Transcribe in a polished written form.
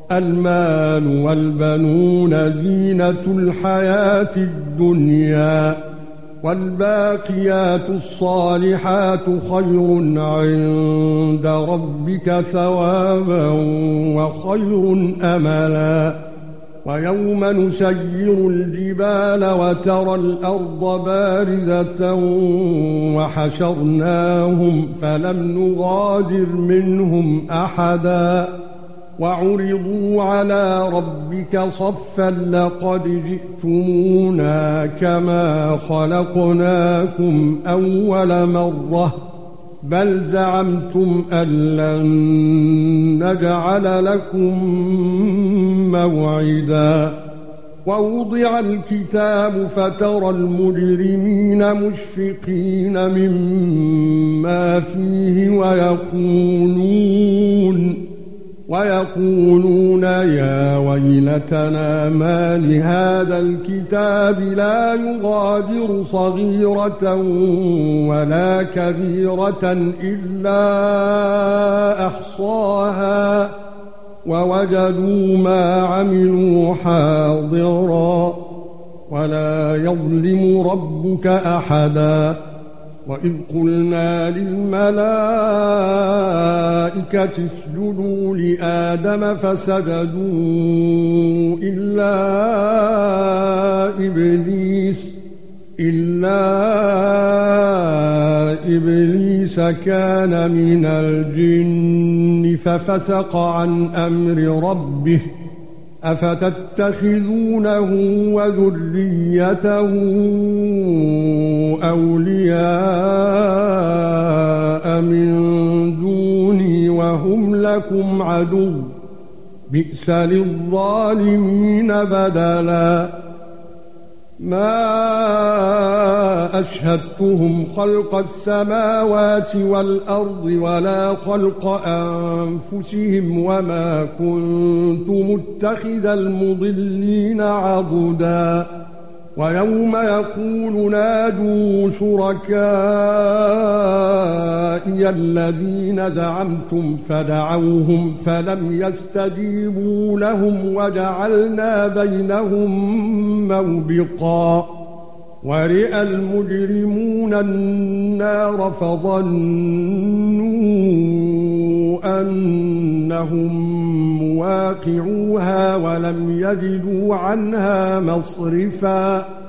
المال والبنون زينة الحياة الدنيا والباقيات الصالحات خير عند ربك ثوابا وخير أملا ويوم نسير الجبال وترى الأرض بارزة وحشرناهم فلم نغادر منهم أحدا وعرضوا على ربك صفا لقد جئتمونا كما خلقناكم أول مرة بل زعمتم أن لن نجعل لكم موعدا ووضع الكتاب فترى المجرمين مشفقين مما فيه ويقولون يا ويلتنا ما لهذا الكتاب لا يغادر صغيرة ولا كبيرة إلا أحصاها ووجدوا ما عملوا حاضرا ولا يظلم ربك أحدا وإذ قلنا للملائكة اسجدوا لآدم فسجدوا إلا إبليس كان من الجن ففسق عن أمر ربه أفتتخذونه وذريته أولياء من دوني وهم لكم عدو بئس للظالمين بدلا ما أشهدتهم خلق السماوات والأرض ولا خلق أنفسهم وما كنت متخذ المضلين عضدا ويوم يقول نادوا شركائي الذين زعمتم فدعوهم فلم يستجيبوا لهم وجعلنا بينهم موبقا ورئ المجرمون النار فظنوا أنهم مواقعوها ولم يجدوا عنها مصرفا